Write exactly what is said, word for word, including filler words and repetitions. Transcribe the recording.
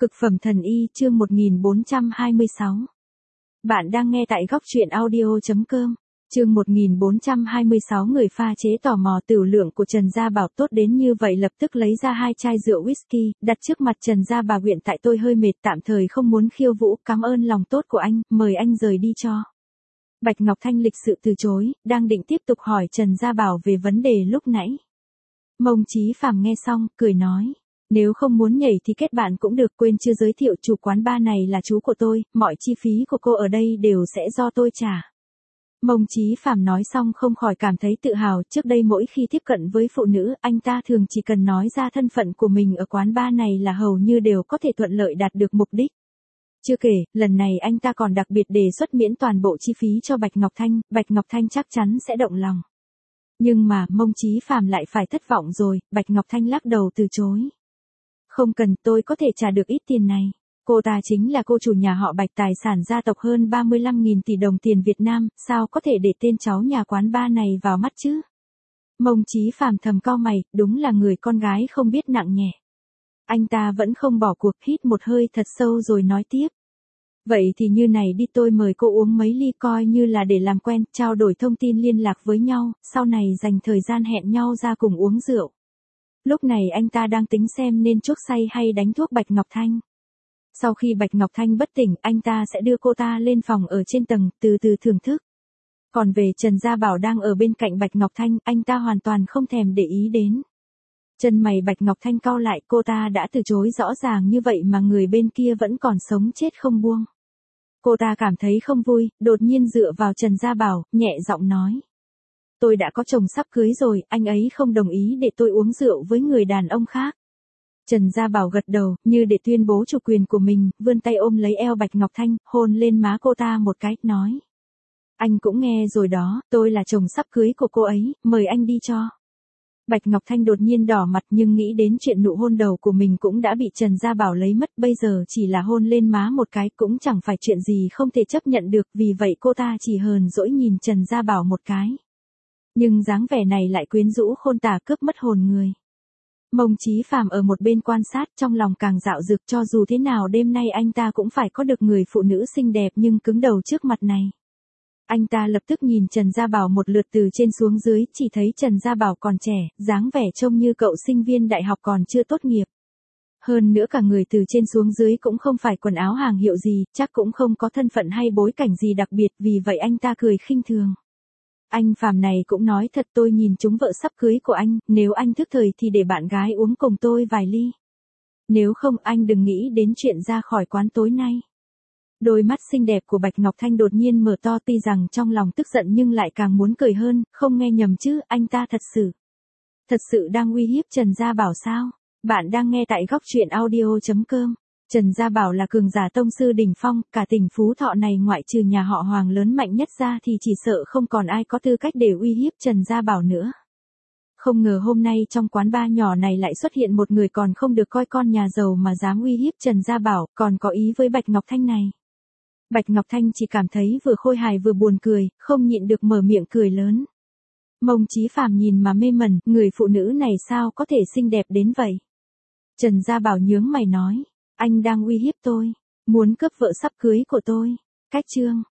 Cực phẩm thần y chương một nghìn bốn trăm hai mươi sáu. Bạn đang nghe tại góc truyện audio chấm com. Chương một nghìn bốn trăm hai mươi sáu người pha chế tò mò tửu lượng của Trần Gia Bảo tốt đến như vậy lập tức lấy ra hai chai rượu whisky, đặt trước mặt Trần Gia Bảo huyện tại tôi hơi mệt tạm thời không muốn khiêu vũ, cảm ơn lòng tốt của anh, mời anh rời đi cho. Bạch Ngọc Thanh lịch sự từ chối, đang định tiếp tục hỏi Trần Gia Bảo về vấn đề lúc nãy. Mông Chí Phàm nghe xong, cười nói. Nếu không muốn nhảy thì kết bạn cũng được, quên chưa giới thiệu chủ quán bar này là chú của tôi, mọi chi phí của cô ở đây đều sẽ do tôi trả. Mông Chí Phàm nói xong không khỏi cảm thấy tự hào, trước đây mỗi khi tiếp cận với phụ nữ, anh ta thường chỉ cần nói ra thân phận của mình ở quán bar này là hầu như đều có thể thuận lợi đạt được mục đích. Chưa kể, lần này anh ta còn đặc biệt đề xuất miễn toàn bộ chi phí cho Bạch Ngọc Thanh, Bạch Ngọc Thanh chắc chắn sẽ động lòng. Nhưng mà, Mông Chí Phàm lại phải thất vọng rồi, Bạch Ngọc Thanh lắc đầu từ chối. Không cần, tôi có thể trả được ít tiền này. Cô ta chính là cô chủ nhà họ Bạch, tài sản gia tộc hơn ba mươi lăm nghìn tỷ đồng tiền Việt Nam, sao có thể để tên cháu nhà quán bar này vào mắt chứ? Mông Chí Phàm thầm cau mày, đúng là người con gái không biết nặng nhẹ. Anh ta vẫn không bỏ cuộc, hít một hơi thật sâu rồi nói tiếp. Vậy thì như này đi, tôi mời cô uống mấy ly coi như là để làm quen, trao đổi thông tin liên lạc với nhau, sau này dành thời gian hẹn nhau ra cùng uống rượu. Lúc này anh ta đang tính xem nên chuốc say hay đánh thuốc Bạch Ngọc Thanh. Sau khi Bạch Ngọc Thanh bất tỉnh, anh ta sẽ đưa cô ta lên phòng ở trên tầng, từ từ thưởng thức. Còn về Trần Gia Bảo đang ở bên cạnh Bạch Ngọc Thanh, anh ta hoàn toàn không thèm để ý đến. Chân mày Bạch Ngọc Thanh cau lại, cô ta đã từ chối rõ ràng như vậy mà người bên kia vẫn còn sống chết không buông. Cô ta cảm thấy không vui, đột nhiên dựa vào Trần Gia Bảo, nhẹ giọng nói. Tôi đã có chồng sắp cưới rồi, anh ấy không đồng ý để tôi uống rượu với người đàn ông khác. Trần Gia Bảo gật đầu, như để tuyên bố chủ quyền của mình, vươn tay ôm lấy eo Bạch Ngọc Thanh, hôn lên má cô ta một cái, nói. Anh cũng nghe rồi đó, tôi là chồng sắp cưới của cô ấy, mời anh đi cho. Bạch Ngọc Thanh đột nhiên đỏ mặt nhưng nghĩ đến chuyện nụ hôn đầu của mình cũng đã bị Trần Gia Bảo lấy mất, bây giờ chỉ là hôn lên má một cái cũng chẳng phải chuyện gì không thể chấp nhận được, vì vậy cô ta chỉ hờn dỗi nhìn Trần Gia Bảo một cái. Nhưng dáng vẻ này lại quyến rũ khôn tả, cướp mất hồn người. Mông Chí Phàm ở một bên quan sát, trong lòng càng dạo dực, cho dù thế nào đêm nay anh ta cũng phải có được người phụ nữ xinh đẹp nhưng cứng đầu trước mặt này. Anh ta lập tức nhìn Trần Gia Bảo một lượt từ trên xuống dưới, chỉ thấy Trần Gia Bảo còn trẻ, dáng vẻ trông như cậu sinh viên đại học còn chưa tốt nghiệp. Hơn nữa cả người từ trên xuống dưới cũng không phải quần áo hàng hiệu gì, chắc cũng không có thân phận hay bối cảnh gì đặc biệt, vì vậy anh ta cười khinh thường. Anh Phàm này cũng nói thật, tôi nhìn trúng vợ sắp cưới của anh, nếu anh thức thời thì để bạn gái uống cùng tôi vài ly. Nếu không anh đừng nghĩ đến chuyện ra khỏi quán tối nay. Đôi mắt xinh đẹp của Bạch Ngọc Thanh đột nhiên mở to, tuy rằng trong lòng tức giận nhưng lại càng muốn cười hơn, không nghe nhầm chứ, anh ta thật sự. Thật sự đang uy hiếp Trần Gia Bảo sao? Bạn đang nghe tại góc truyện audio chấm com. Trần Gia Bảo là cường giả tông sư đỉnh phong, cả tỉnh Phú Thọ này ngoại trừ nhà họ Hoàng lớn mạnh nhất ra thì chỉ sợ không còn ai có tư cách để uy hiếp Trần Gia Bảo nữa. Không ngờ hôm nay trong quán bar nhỏ này lại xuất hiện một người còn không được coi con nhà giàu mà dám uy hiếp Trần Gia Bảo, còn có ý với Bạch Ngọc Thanh này. Bạch Ngọc Thanh chỉ cảm thấy vừa khôi hài vừa buồn cười, không nhịn được mở miệng cười lớn. Mông Chí Phàm nhìn mà mê mẩn, người phụ nữ này sao có thể xinh đẹp đến vậy? Trần Gia Bảo nhướng mày nói. Anh đang uy hiếp tôi, muốn cướp vợ sắp cưới của tôi. Cách chương.